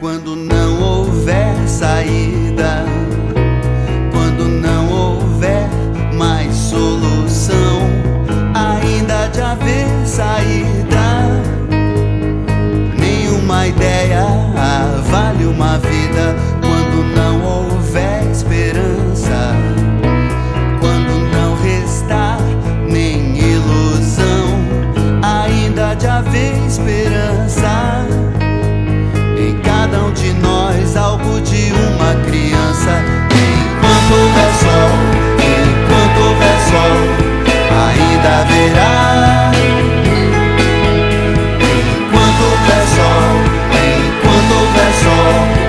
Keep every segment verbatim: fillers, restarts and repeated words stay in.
Quando não houver saída, quando não houver mais solução, ainda de haver saída. Nenhuma ideia vale uma vida. Quando não houver esperança, quando não restar nem ilusão, ainda de haver esperança. Em cada um de nós algo de uma criança. Enquanto houver sol, enquanto houver sol, ainda haverá. Enquanto houver sol, enquanto houver sol.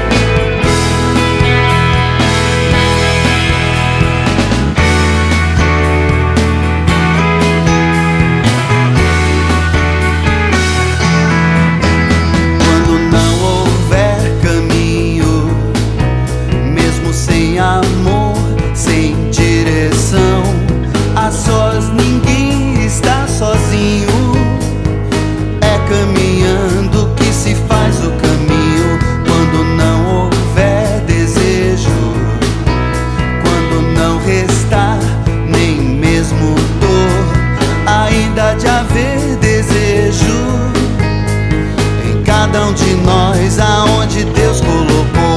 Sem amor, sem direção, a sós ninguém está sozinho. É caminhando que se faz o caminho. Quando não houver desejo, quando não restar nem mesmo dor, ainda de haver desejo. Em cada um de nós, aonde Deus colocou